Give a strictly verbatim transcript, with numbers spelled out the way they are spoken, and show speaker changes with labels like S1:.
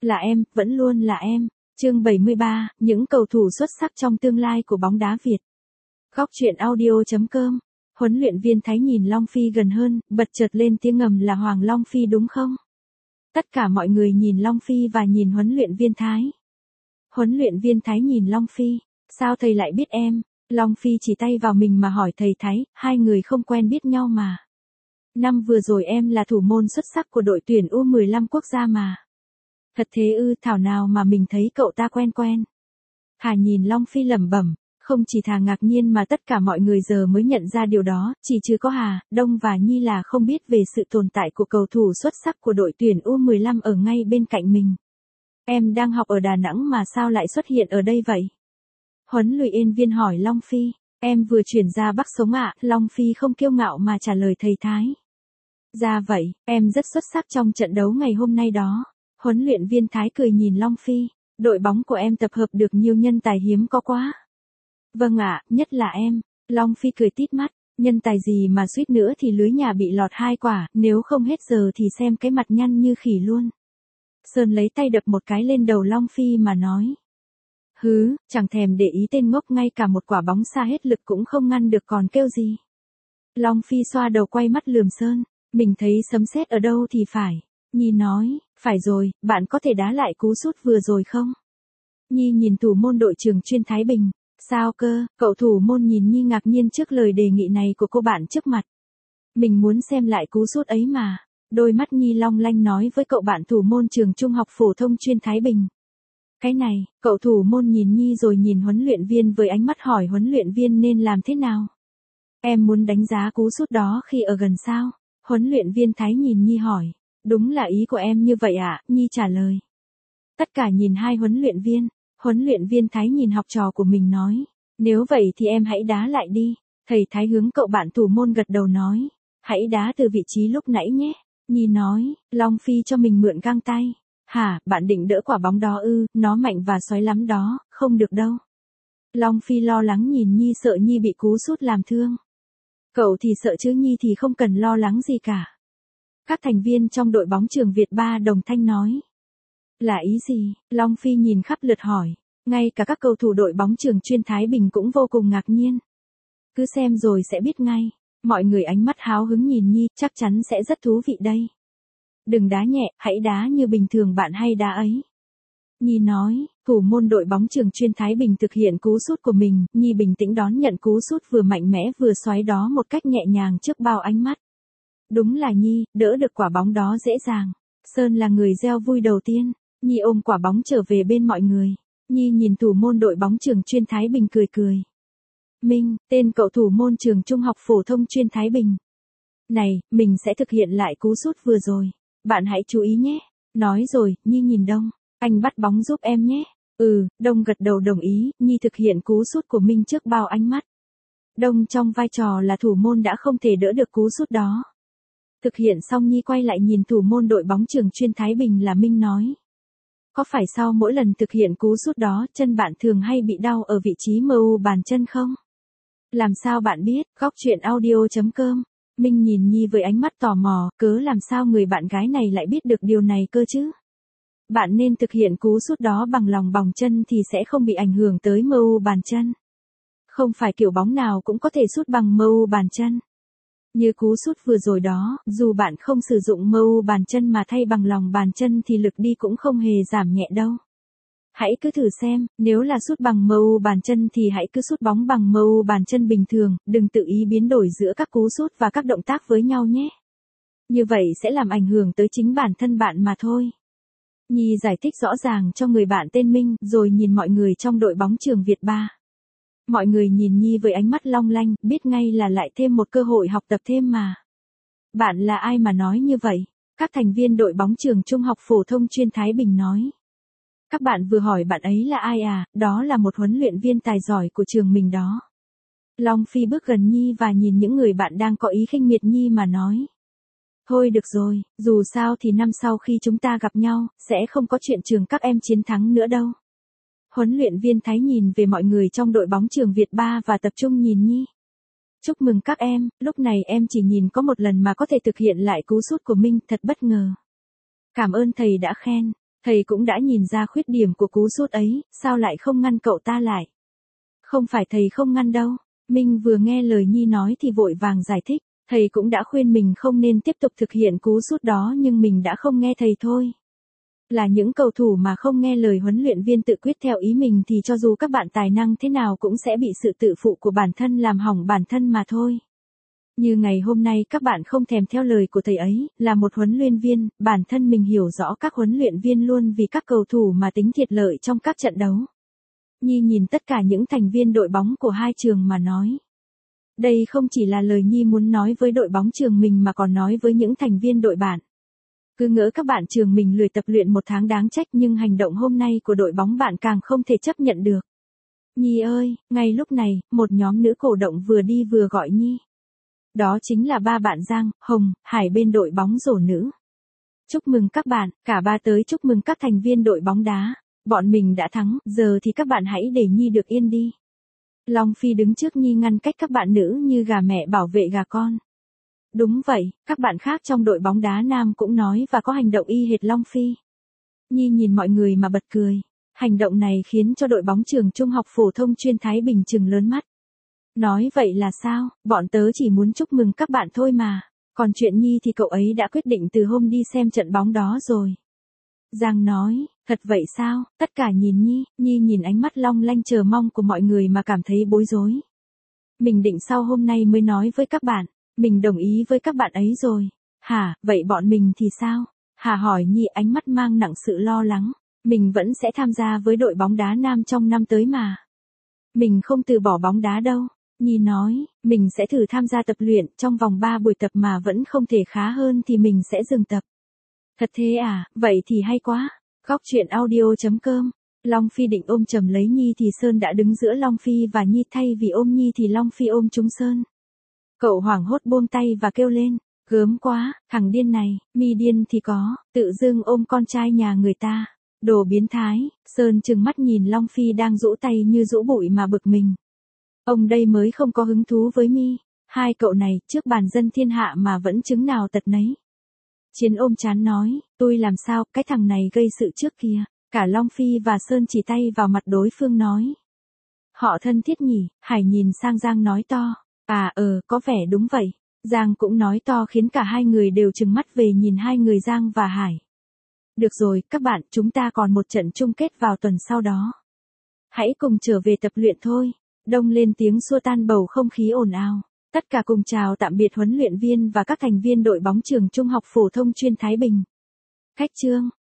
S1: Là em, vẫn luôn là em. Chương bảy mươi ba, những cầu thủ xuất sắc trong tương lai của bóng đá Việt. Góc truyện audio chấm com. Huấn luyện viên Thái nhìn Long Phi gần hơn, bật chợt lên tiếng ngầm là Hoàng Long Phi đúng không? Tất cả mọi người nhìn Long Phi và nhìn huấn luyện viên Thái. Huấn luyện viên Thái nhìn Long Phi, sao thầy lại biết em? Long Phi chỉ tay vào mình mà hỏi thầy Thái, hai người không quen biết nhau mà. Năm vừa rồi em là thủ môn xuất sắc của đội tuyển u mười lăm quốc gia mà. Thật thế ư, thảo nào mà mình thấy cậu ta quen quen. Hà nhìn Long Phi lẩm bẩm, không chỉ Thà ngạc nhiên mà tất cả mọi người giờ mới nhận ra điều đó, chỉ trừ có Hà, Đông và Nhi là không biết về sự tồn tại của cầu thủ xuất sắc của đội tuyển u mười lăm ở ngay bên cạnh mình. Em đang học ở Đà Nẵng mà sao lại xuất hiện ở đây vậy? Huấn luyện viên hỏi Long Phi, em vừa chuyển ra Bắc sống ạ, à? Long Phi không kiêu ngạo mà trả lời thầy Thái. Ra vậy, em rất xuất sắc trong trận đấu ngày hôm nay đó. Huấn luyện viên Thái cười nhìn Long Phi, đội bóng của em tập hợp được nhiều nhân tài hiếm có quá. Vâng ạ, nhất là em. Long Phi cười tít mắt, nhân tài gì mà suýt nữa thì lưới nhà bị lọt hai quả, nếu không hết giờ thì xem cái mặt nhăn như khỉ luôn. Sơn lấy tay đập một cái lên đầu Long Phi mà nói. Hứ, chẳng thèm để ý tên ngốc, ngay cả một quả bóng xa hết lực cũng không ngăn được còn kêu gì. Long Phi xoa đầu quay mắt lườm Sơn, mình thấy sấm sét ở đâu thì phải. Nhi nói, phải rồi, bạn có thể đá lại cú sút vừa rồi không? Nhi nhìn thủ môn đội trường chuyên Thái Bình. Sao cơ, cậu thủ môn nhìn Nhi ngạc nhiên trước lời đề nghị này của cô bạn trước mặt. Mình muốn xem lại cú sút ấy mà. Đôi mắt Nhi long lanh nói với cậu bạn thủ môn trường trung học phổ thông chuyên Thái Bình. Cái này, cậu thủ môn nhìn Nhi rồi nhìn huấn luyện viên với ánh mắt hỏi huấn luyện viên nên làm thế nào? Em muốn đánh giá cú sút đó khi ở gần sao? Huấn luyện viên Thái nhìn Nhi hỏi. Đúng là ý của em như vậy ạ, à? Nhi trả lời. Tất cả nhìn hai huấn luyện viên. Huấn luyện viên Thái nhìn học trò của mình nói. Nếu vậy thì em hãy đá lại đi. Thầy Thái hướng cậu bạn thủ môn gật đầu nói. Hãy đá từ vị trí lúc nãy nhé. Nhi nói, Long Phi cho mình mượn găng tay. Hả, bạn định đỡ quả bóng đó ư, nó mạnh và xoáy lắm đó, không được đâu. Long Phi lo lắng nhìn Nhi, sợ Nhi bị cú sút làm thương. Cậu thì sợ chứ, Nhi thì không cần lo lắng gì cả. Các thành viên trong đội bóng trường Việt ba đồng thanh nói. Là ý gì? Long Phi nhìn khắp lượt hỏi. Ngay cả các cầu thủ đội bóng trường chuyên Thái Bình cũng vô cùng ngạc nhiên. Cứ xem rồi sẽ biết ngay. Mọi người ánh mắt háo hứng nhìn Nhi, chắc chắn sẽ rất thú vị đây. Đừng đá nhẹ, hãy đá như bình thường bạn hay đá ấy. Nhi nói, thủ môn đội bóng trường chuyên Thái Bình thực hiện cú sút của mình, Nhi bình tĩnh đón nhận cú sút vừa mạnh mẽ vừa xoáy đó một cách nhẹ nhàng trước bao ánh mắt. Đúng là Nhi, đỡ được quả bóng đó dễ dàng. Sơn là người reo vui đầu tiên. Nhi ôm quả bóng trở về bên mọi người. Nhi nhìn thủ môn đội bóng trường chuyên Thái Bình cười cười. Minh, tên cậu thủ môn trường trung học phổ thông chuyên Thái Bình. Này, mình sẽ thực hiện lại cú sút vừa rồi. Bạn hãy chú ý nhé. Nói rồi, Nhi nhìn Đông. Anh bắt bóng giúp em nhé. Ừ, Đông gật đầu đồng ý. Nhi thực hiện cú sút của Minh trước bao ánh mắt. Đông trong vai trò là thủ môn đã không thể đỡ được cú sút đó. Thực hiện xong Nhi quay lại nhìn thủ môn đội bóng trường chuyên Thái Bình là Minh nói. Có phải sau mỗi lần thực hiện cú sút đó, chân bạn thường hay bị đau ở vị trí mờ u bàn chân không? Làm sao bạn biết? Góc truyện audio chấm com. Minh nhìn Nhi với ánh mắt tò mò, cớ làm sao người bạn gái này lại biết được điều này cơ chứ? Bạn nên thực hiện cú sút đó bằng lòng bằng chân thì sẽ không bị ảnh hưởng tới mờ u bàn chân. Không phải kiểu bóng nào cũng có thể sút bằng mờ u bàn chân. Như cú sút vừa rồi đó, dù bạn không sử dụng mờ u bàn chân mà thay bằng lòng bàn chân thì lực đi cũng không hề giảm nhẹ đâu. Hãy cứ thử xem, nếu là sút bằng mờ u bàn chân thì hãy cứ sút bóng bằng mờ u bàn chân bình thường, đừng tự ý biến đổi giữa các cú sút và các động tác với nhau nhé. Như vậy sẽ làm ảnh hưởng tới chính bản thân bạn mà thôi. Nhi giải thích rõ ràng cho người bạn tên Minh, rồi nhìn mọi người trong đội bóng trường Việt ba. Mọi người nhìn Nhi với ánh mắt long lanh, biết ngay là lại thêm một cơ hội học tập thêm mà. Bạn là ai mà nói như vậy? Các thành viên đội bóng trường trung học phổ thông chuyên Thái Bình nói. Các bạn vừa hỏi bạn ấy là ai à, đó là một huấn luyện viên tài giỏi của trường mình đó. Long Phi bước gần Nhi và nhìn những người bạn đang có ý khinh miệt Nhi mà nói. Thôi được rồi, dù sao thì năm sau khi chúng ta gặp nhau, sẽ không có chuyện trường các em chiến thắng nữa đâu. Huấn luyện viên Thái nhìn về mọi người trong đội bóng trường Việt ba và tập trung nhìn Nhi. Chúc mừng các em, lúc này em chỉ nhìn có một lần mà có thể thực hiện lại cú sút của Minh, thật bất ngờ. Cảm ơn thầy đã khen. Thầy cũng đã nhìn ra khuyết điểm của cú sút ấy, sao lại không ngăn cậu ta lại? Không phải thầy không ngăn đâu. Minh vừa nghe lời Nhi nói thì vội vàng giải thích. Thầy cũng đã khuyên mình không nên tiếp tục thực hiện cú sút đó nhưng mình đã không nghe thầy thôi. Là những cầu thủ mà không nghe lời huấn luyện viên tự quyết theo ý mình thì cho dù các bạn tài năng thế nào cũng sẽ bị sự tự phụ của bản thân làm hỏng bản thân mà thôi. Như ngày hôm nay các bạn không thèm theo lời của thầy ấy, là một huấn luyện viên, bản thân mình hiểu rõ các huấn luyện viên luôn vì các cầu thủ mà tính thiệt lợi trong các trận đấu. Nhi nhìn tất cả những thành viên đội bóng của hai trường mà nói. Đây không chỉ là lời Nhi muốn nói với đội bóng trường mình mà còn nói với những thành viên đội bạn. Cứ ngỡ các bạn trường mình lười tập luyện một tháng đáng trách nhưng hành động hôm nay của đội bóng bạn càng không thể chấp nhận được. Nhi ơi, ngay lúc này, một nhóm nữ cổ động vừa đi vừa gọi Nhi. Đó chính là ba bạn Giang, Hồng, Hải bên đội bóng rổ nữ. Chúc mừng các bạn, cả ba tới chúc mừng các thành viên đội bóng đá. Bọn mình đã thắng, giờ thì các bạn hãy để Nhi được yên đi. Long Phi đứng trước Nhi ngăn cách các bạn nữ như gà mẹ bảo vệ gà con. Đúng vậy, các bạn khác trong đội bóng đá nam cũng nói và có hành động y hệt Long Phi. Nhi nhìn mọi người mà bật cười. Hành động này khiến cho đội bóng trường trung học phổ thông chuyên Thái Bình trừng lớn mắt. Nói vậy là sao, bọn tớ chỉ muốn chúc mừng các bạn thôi mà. Còn chuyện Nhi thì cậu ấy đã quyết định từ hôm đi xem trận bóng đó rồi. Giang nói, thật vậy sao, tất cả nhìn Nhi, Nhi nhìn ánh mắt long lanh chờ mong của mọi người mà cảm thấy bối rối. Mình định sau hôm nay mới nói với các bạn, mình đồng ý với các bạn ấy rồi. Hả, vậy bọn mình thì sao? Hà hỏi Nhi ánh mắt mang nặng sự lo lắng. Mình vẫn sẽ tham gia với đội bóng đá nam trong năm tới mà. Mình không từ bỏ bóng đá đâu. Nhi nói, mình sẽ thử tham gia tập luyện, trong vòng ba buổi tập mà vẫn không thể khá hơn thì mình sẽ dừng tập. Thật thế à, vậy thì hay quá. Góc truyện audio chấm com. Long Phi định ôm chầm lấy Nhi thì Sơn đã đứng giữa Long Phi và Nhi, thay vì ôm Nhi thì Long Phi ôm trúng Sơn. Cậu hoảng hốt buông tay và kêu lên, gớm quá, thằng điên này, mi điên thì có, tự dưng ôm con trai nhà người ta. Đồ biến thái. Sơn trừng mắt nhìn Long Phi đang rũ tay như rũ bụi mà bực mình. Ông đây mới không có hứng thú với mi. Hai cậu này trước bàn dân thiên hạ mà vẫn chứng nào tật nấy. Chiến ôm chán nói, tôi làm sao, cái thằng này gây sự trước kia. Cả Long Phi và Sơn chỉ tay vào mặt đối phương nói. Họ thân thiết nhỉ, Hải nhìn sang Giang nói to. À ờ, có vẻ đúng vậy. Giang cũng nói to khiến cả hai người đều trừng mắt về nhìn hai người Giang và Hải. Được rồi, các bạn, chúng ta còn một trận chung kết vào tuần sau đó. Hãy cùng trở về tập luyện thôi. Đông lên tiếng xua tan bầu không khí ồn ào. Tất cả cùng chào tạm biệt huấn luyện viên và các thành viên đội bóng trường trung học phổ thông chuyên Thái Bình. Khách chương.